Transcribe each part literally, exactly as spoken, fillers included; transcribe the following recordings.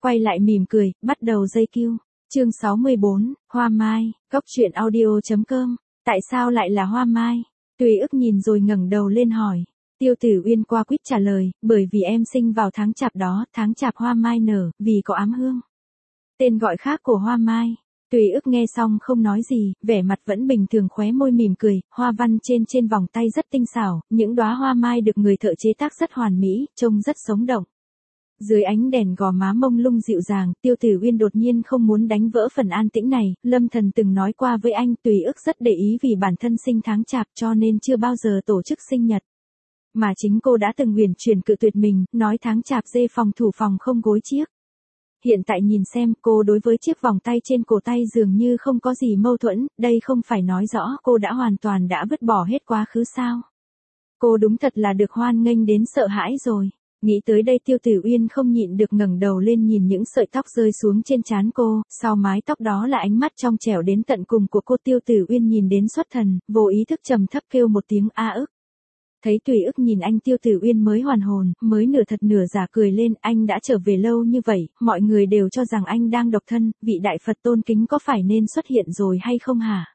quay lại mỉm cười, bắt đầu dây cue. Chương sáu mươi bốn, Hoa Mai, Cốc truyện audio chấm com. Tại sao lại là Hoa Mai? Tùy ức nhìn rồi ngẩng đầu lên hỏi. Tiêu Tử Uyên qua quýt trả lời, bởi vì em sinh vào tháng chạp đó, tháng chạp hoa mai nở, vì có ám hương. Tên gọi khác của hoa mai. Tùy ức nghe xong không nói gì, vẻ mặt vẫn bình thường, khóe môi mỉm cười, hoa văn trên trên vòng tay rất tinh xảo, những đóa hoa mai được người thợ chế tác rất hoàn mỹ, trông rất sống động. Dưới ánh đèn gò má mông lung dịu dàng, Tiêu Tử Uyên đột nhiên không muốn đánh vỡ phần an tĩnh này, Lâm Thần từng nói qua với anh, Tùy ức rất để ý vì bản thân sinh tháng chạp cho nên chưa bao giờ tổ chức sinh nhật. Mà chính cô đã từng huyền chuyển cự tuyệt mình, nói tháng chạp dê phòng thủ phòng không gối chiếc. Hiện tại nhìn xem, cô đối với chiếc vòng tay trên cổ tay dường như không có gì mâu thuẫn, đây không phải nói rõ cô đã hoàn toàn đã vứt bỏ hết quá khứ sao. Cô đúng thật là được hoan nghênh đến sợ hãi rồi. Nghĩ tới đây Tiêu Tử Uyên không nhịn được ngẩng đầu lên nhìn những sợi tóc rơi xuống trên trán cô, sau mái tóc đó là ánh mắt trong trẻo đến tận cùng của cô. Tiêu Tử Uyên nhìn đến xuất thần, vô ý thức trầm thấp kêu một tiếng a ức. Thấy Tùy ức nhìn anh, Tiêu Tử Uyên mới hoàn hồn, mới nửa thật nửa giả cười lên, anh đã trở về lâu như vậy, mọi người đều cho rằng anh đang độc thân, vị đại Phật tôn kính có phải nên xuất hiện rồi hay không hả?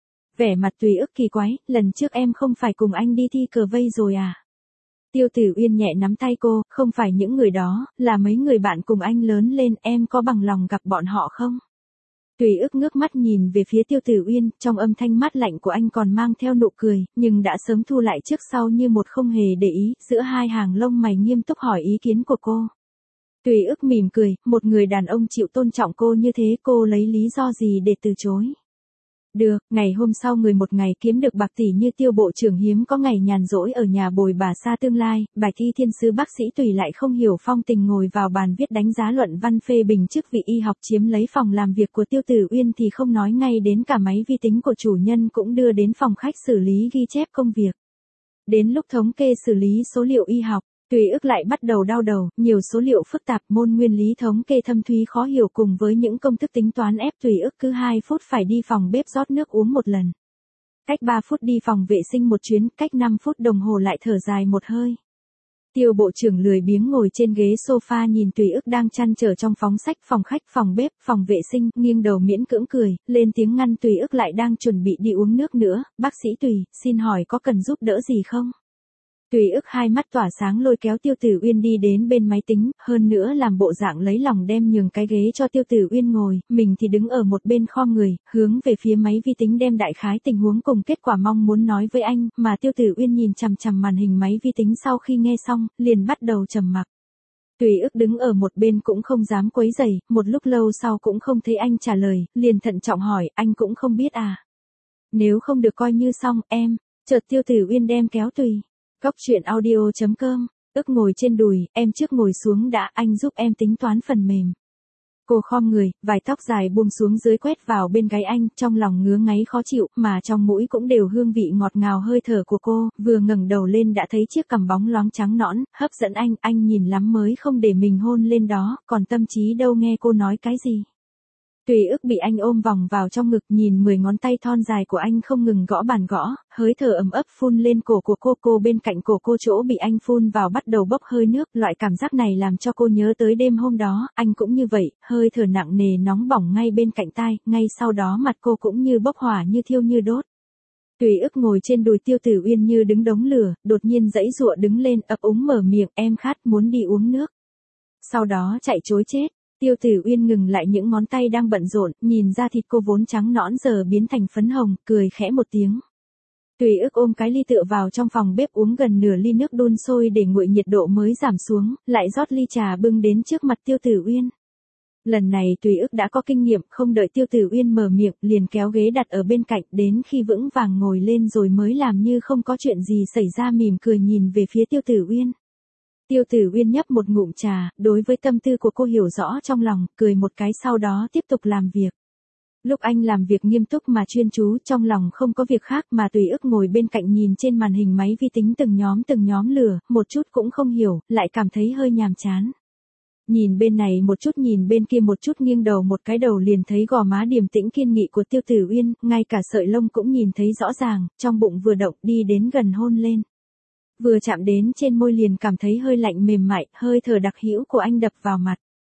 Vẻ mặt Tùy ức kỳ quái, lần trước em không phải cùng anh đi thi cờ vây rồi à? Tiêu Tử Uyên nhẹ nắm tay cô, không phải những người đó, là mấy người bạn cùng anh lớn lên, em có bằng lòng gặp bọn họ không? Tùy ức ngước mắt nhìn về phía Tiêu Tử Uyên, trong âm thanh mát lạnh của anh còn mang theo nụ cười, nhưng đã sớm thu lại trước sau như một không hề để ý, giữa hai hàng lông mày nghiêm túc hỏi ý kiến của cô. Tùy ức mỉm cười, một người đàn ông chịu tôn trọng cô như thế, cô lấy lý do gì để từ chối? Được, ngày hôm sau người một ngày kiếm được bạc tỷ như Tiêu bộ trưởng hiếm có ngày nhàn rỗi ở nhà bồi bà xa tương lai, bài thi thiên sứ bác sĩ Tùy lại không hiểu phong tình ngồi vào bàn viết đánh giá luận văn phê bình chức vị y học, chiếm lấy phòng làm việc của Tiêu Tử Uyên thì không nói, ngay đến cả máy vi tính của chủ nhân cũng đưa đến phòng khách xử lý ghi chép công việc. Đến lúc thống kê xử lý số liệu y học, Tùy ức lại bắt đầu đau đầu, nhiều số liệu phức tạp, môn nguyên lý thống kê thâm thúy khó hiểu cùng với những công thức tính toán ép Tùy ức cứ hai phút phải đi phòng bếp rót nước uống một lần. Cách ba phút đi phòng vệ sinh một chuyến, cách năm phút đồng hồ lại thở dài một hơi. Tiêu bộ trưởng lười biếng ngồi trên ghế sofa nhìn Tùy ức đang chăn trở trong phòng sách, phòng khách, phòng bếp, phòng vệ sinh, nghiêng đầu miễn cưỡng cười, lên tiếng ngăn Tùy ức lại đang chuẩn bị đi uống nước nữa, bác sĩ Tùy, xin hỏi có cần giúp đỡ gì không? Tùy ức hai mắt tỏa sáng lôi kéo Tiêu Tử Uyên đi đến bên máy tính, hơn nữa làm bộ dạng lấy lòng đem nhường cái ghế cho Tiêu Tử Uyên ngồi, mình thì đứng ở một bên khom người, hướng về phía máy vi tính đem đại khái tình huống cùng kết quả mong muốn nói với anh, mà Tiêu Tử Uyên nhìn chằm chằm màn hình máy vi tính, sau khi nghe xong, liền bắt đầu trầm mặc. Tùy ức đứng ở một bên cũng không dám quấy rầy, một lúc lâu sau cũng không thấy anh trả lời, liền thận trọng hỏi, anh cũng không biết à? Nếu không được coi như xong, em, chợt Tiêu Tử Uyên đem kéo Tùy. Cốc truyện audio chấm com, ức ngồi trên đùi, em trước ngồi xuống đã, anh giúp em tính toán phần mềm. Cô khom người, vài tóc dài buông xuống dưới quét vào bên gáy anh, trong lòng ngứa ngáy khó chịu, mà trong mũi cũng đều hương vị ngọt ngào hơi thở của cô, vừa ngẩng đầu lên đã thấy chiếc cằm bóng loáng trắng nõn, hấp dẫn anh, anh nhìn lắm mới không để mình hôn lên đó, còn tâm trí đâu nghe cô nói cái gì. Tùy ức bị anh ôm vòng vào trong ngực, nhìn mười ngón tay thon dài của anh không ngừng gõ bàn gõ, hơi thở ấm ấp phun lên cổ của cô, cô bên cạnh cổ cô chỗ bị anh phun vào bắt đầu bốc hơi nước, loại cảm giác này làm cho cô nhớ tới đêm hôm đó, anh cũng như vậy, hơi thở nặng nề nóng bỏng ngay bên cạnh tai, ngay sau đó mặt cô cũng như bốc hỏa như thiêu như đốt. Tùy ức ngồi trên đùi Tiêu Tử Uyên như đứng đống lửa, đột nhiên giãy giụa đứng lên, ấp úng mở miệng, em khát, muốn đi uống nước. Sau đó chạy trối chết. Tiêu Tử Uyên ngừng lại những ngón tay đang bận rộn, nhìn ra thịt cô vốn trắng nõn giờ biến thành phấn hồng, cười khẽ một tiếng. Tùy ức ôm cái ly tựa vào trong phòng bếp uống gần nửa ly nước đun sôi để nguội nhiệt độ mới giảm xuống, lại rót ly trà bưng đến trước mặt Tiêu Tử Uyên. Lần này Tùy ức đã có kinh nghiệm, không đợi Tiêu Tử Uyên mở miệng, liền kéo ghế đặt ở bên cạnh, đến khi vững vàng ngồi lên rồi mới làm như không có chuyện gì xảy ra, mỉm cười nhìn về phía Tiêu Tử Uyên. Tiêu Tử Uyên nhấp một ngụm trà, đối với tâm tư của cô hiểu rõ trong lòng, cười một cái sau đó tiếp tục làm việc. Lúc anh làm việc nghiêm túc mà chuyên chú, trong lòng không có việc khác mà Tùy ức ngồi bên cạnh nhìn trên màn hình máy vi tính từng nhóm từng nhóm lửa, một chút cũng không hiểu, lại cảm thấy hơi nhàm chán. Nhìn bên này một chút nhìn bên kia một chút, nghiêng đầu một cái đầu liền thấy gò má điềm tĩnh kiên nghị của Tiêu Tử Uyên, ngay cả sợi lông cũng nhìn thấy rõ ràng, trong bụng vừa động đi đến gần hôn lên. Vừa chạm đến trên môi liền cảm thấy hơi lạnh mềm mại, hơi thở đặc hữu của anh đập vào mặt.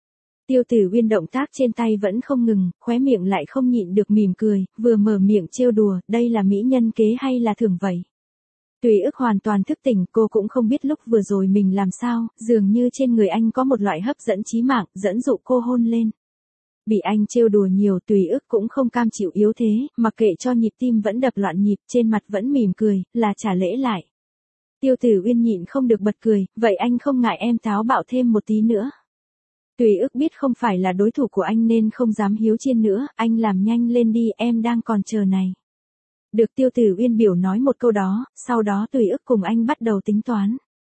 Tiêu Tử Uyên động tác trên tay vẫn không ngừng, khóe miệng lại không nhịn được mỉm cười, vừa mở miệng trêu đùa, đây là mỹ nhân kế hay là thưởng vậy? Tùy ức hoàn toàn thức tỉnh, cô cũng không biết lúc vừa rồi mình làm sao, dường như trên người anh có một loại hấp dẫn chí mạng, dẫn dụ cô hôn lên. Bị anh trêu đùa nhiều, Tùy ức cũng không cam chịu yếu thế, mặc kệ cho nhịp tim vẫn đập loạn nhịp, trên mặt vẫn mỉm cười, là trả lễ lại. Tiêu Tử Uyên nhịn không được bật cười, vậy anh không ngại em táo bạo thêm một tí nữa? Tùy ức biết không phải là đối thủ của anh nên không dám hiếu chiên nữa, anh làm nhanh lên đi, em đang còn chờ này. Được Tiêu Tử Uyên biểu nói một câu đó, sau đó Tùy ức cùng anh bắt đầu tính toán.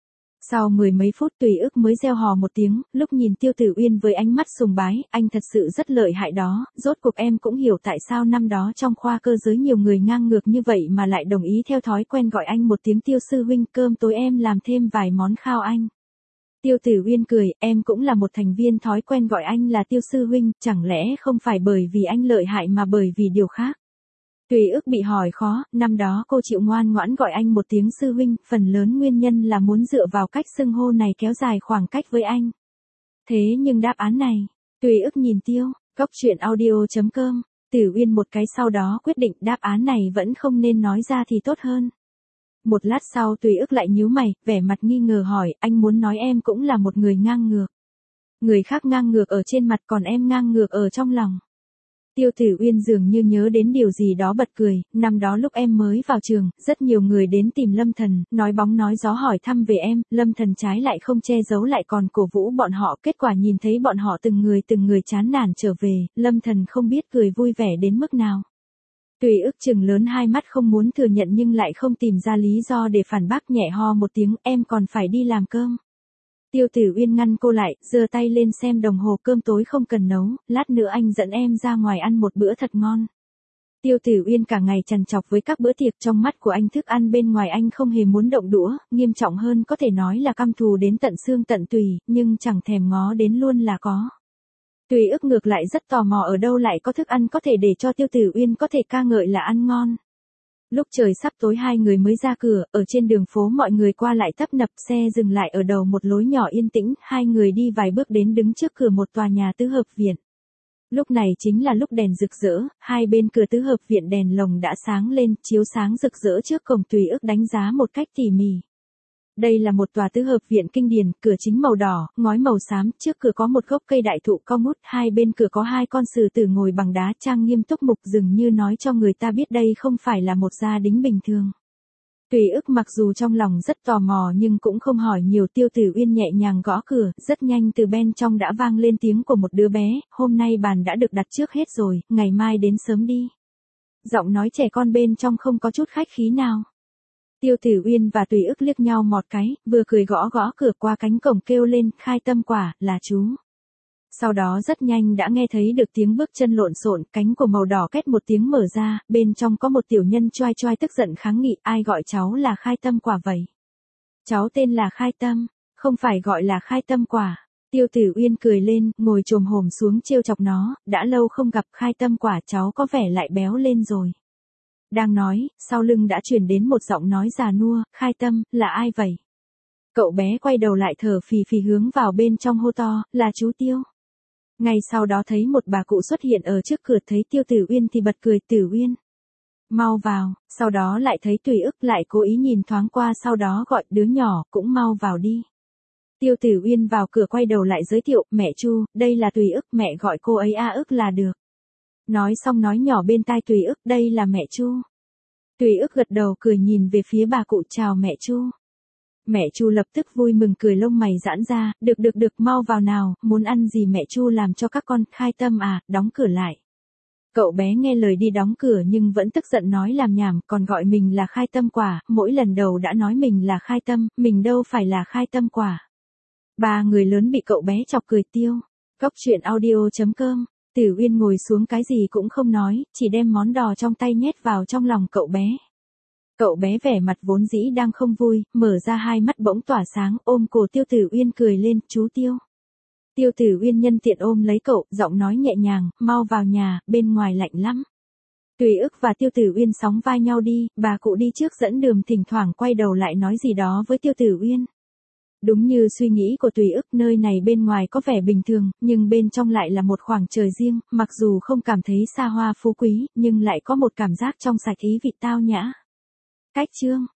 Sau mười mấy phút Tùy ức mới reo hò một tiếng, lúc nhìn Tiêu Tử Uyên với ánh mắt sùng bái, anh thật sự rất lợi hại đó, rốt cuộc em cũng hiểu tại sao năm đó trong khoa cơ giới nhiều người ngang ngược như vậy mà lại đồng ý theo thói quen gọi anh một tiếng Tiêu sư huynh, cơm tối em làm thêm vài món khao anh. Tiêu Tử Uyên cười, em cũng là một thành viên thói quen gọi anh là Tiêu sư huynh, chẳng lẽ không phải bởi vì anh lợi hại mà bởi vì điều khác. Tùy ức bị hỏi khó, năm đó cô chịu ngoan ngoãn gọi anh một tiếng sư huynh, phần lớn nguyên nhân là muốn dựa vào cách xưng hô này kéo dài khoảng cách với anh. Thế nhưng đáp án này, Tùy ức nhìn Tiêu, Cốc Truyện Audio chấm com, Tử Uyên một cái sau đó quyết định đáp án này vẫn không nên nói ra thì tốt hơn. Một lát sau Tùy ức lại nhíu mày, vẻ mặt nghi ngờ hỏi, anh muốn nói em cũng là một người ngang ngược. Người khác ngang ngược ở trên mặt còn em ngang ngược ở trong lòng. Tiêu Tử Uyên dường như nhớ đến điều gì đó bật cười, năm đó lúc em mới vào trường, rất nhiều người đến tìm Lâm Thần, nói bóng nói gió hỏi thăm về em, Lâm Thần trái lại không che giấu lại còn cổ vũ bọn họ, kết quả nhìn thấy bọn họ từng người từng người chán nản trở về, Lâm Thần không biết cười vui vẻ đến mức nào. Tùy ức chừng lớn hai mắt không muốn thừa nhận nhưng lại không tìm ra lý do để phản bác, nhẹ ho một tiếng, em còn phải đi làm cơm. Tiêu Tử Uyên ngăn cô lại, giơ tay lên xem đồng hồ, cơm tối không cần nấu, lát nữa anh dẫn em ra ngoài ăn một bữa thật ngon. Tiêu Tử Uyên cả ngày trằn trọc với các bữa tiệc, trong mắt của anh thức ăn bên ngoài anh không hề muốn động đũa, nghiêm trọng hơn có thể nói là căm thù đến tận xương tận tùy, nhưng chẳng thèm ngó đến luôn là có. Tùy ức ngược lại rất tò mò ở đâu lại có thức ăn có thể để cho Tiêu Tử Uyên có thể ca ngợi là ăn ngon. Lúc trời sắp tối hai người mới ra cửa, ở trên đường phố mọi người qua lại tấp nập, xe dừng lại ở đầu một lối nhỏ yên tĩnh, hai người đi vài bước đến đứng trước cửa một tòa nhà tứ hợp viện. Lúc này chính là lúc đèn rực rỡ, hai bên cửa tứ hợp viện đèn lồng đã sáng lên, chiếu sáng rực rỡ trước cổng. Tùy ức đánh giá một cách tỉ mỉ. Đây là một tòa tứ hợp viện kinh điển, cửa chính màu đỏ, ngói màu xám, trước cửa có một gốc cây đại thụ cao ngút, hai bên cửa có hai con sử tử ngồi bằng đá trang nghiêm túc mục, dường như nói cho người ta biết đây không phải là một gia đình bình thường. Tùy ức mặc dù trong lòng rất tò mò nhưng cũng không hỏi nhiều. Tiêu Tử Uyên nhẹ nhàng gõ cửa, rất nhanh từ bên trong đã vang lên tiếng của một đứa bé, hôm nay bàn đã được đặt trước hết rồi, ngày mai đến sớm đi. Giọng nói trẻ con bên trong không có chút khách khí nào. Tiêu Tử Uyên và Tùy ức liếc nhau một cái, vừa cười gõ gõ cửa, qua cánh cổng kêu lên, khai tâm quả, là chú. Sau đó rất nhanh đã nghe thấy được tiếng bước chân lộn xộn, cánh của màu đỏ két một tiếng mở ra, bên trong có một tiểu nhân choai choai tức giận kháng nghị, ai gọi cháu là khai tâm quả vậy? Cháu tên là Khai Tâm, không phải gọi là khai tâm quả. Tiêu Tử Uyên cười lên, ngồi chồm hổm xuống trêu chọc nó, đã lâu không gặp, khai tâm quả cháu có vẻ lại béo lên rồi. Đang nói, sau lưng đã truyền đến một giọng nói già nua, Khai Tâm, là ai vậy? Cậu bé quay đầu lại thở phì phì hướng vào bên trong hô to, là chú Tiêu. Ngay sau đó thấy một bà cụ xuất hiện ở trước cửa, thấy Tiêu Tử Uyên thì bật cười, Tử Uyên. Mau vào, sau đó lại thấy Tùy ức, lại cố ý nhìn thoáng qua, sau đó gọi, đứa nhỏ, cũng mau vào đi. Tiêu Tử Uyên vào cửa quay đầu lại giới thiệu, mẹ Chu, đây là Tùy ức, mẹ gọi cô ấy A ức là được. Nói xong nói nhỏ bên tai Tùy ức, đây là mẹ Chu. Tùy ức gật đầu cười nhìn về phía bà cụ, chào mẹ Chu. Mẹ Chu lập tức vui mừng cười, lông mày giãn ra, được được được, mau vào nào, muốn ăn gì mẹ Chu làm cho các con. Khai Tâm à, đóng cửa lại. Cậu bé nghe lời đi đóng cửa nhưng vẫn tức giận nói làm nhảm, còn gọi mình là Khai Tâm quả, mỗi lần đầu đã nói mình là Khai Tâm, mình đâu phải là Khai Tâm quả. Ba người lớn bị cậu bé chọc cười. Tiêu, Cốc Truyện Audio chấm com. Tử Uyên ngồi xuống cái gì cũng không nói, chỉ đem món đò trong tay nhét vào trong lòng cậu bé. Cậu bé vẻ mặt vốn dĩ đang không vui, mở ra hai mắt bỗng tỏa sáng, ôm cổ Tiêu Tử Uyên cười lên, chú Tiêu. Tiêu Tử Uyên nhân tiện ôm lấy cậu, giọng nói nhẹ nhàng, mau vào nhà, bên ngoài lạnh lắm. Tùy ức và Tiêu Tử Uyên sóng vai nhau đi, bà cụ đi trước dẫn đường, thỉnh thoảng quay đầu lại nói gì đó với Tiêu Tử Uyên. Đúng như suy nghĩ của Tùy Ức, nơi này bên ngoài có vẻ bình thường, nhưng bên trong lại là một khoảng trời riêng, mặc dù không cảm thấy xa hoa phú quý, nhưng lại có một cảm giác trong sạch ý vị tao nhã. Cách chương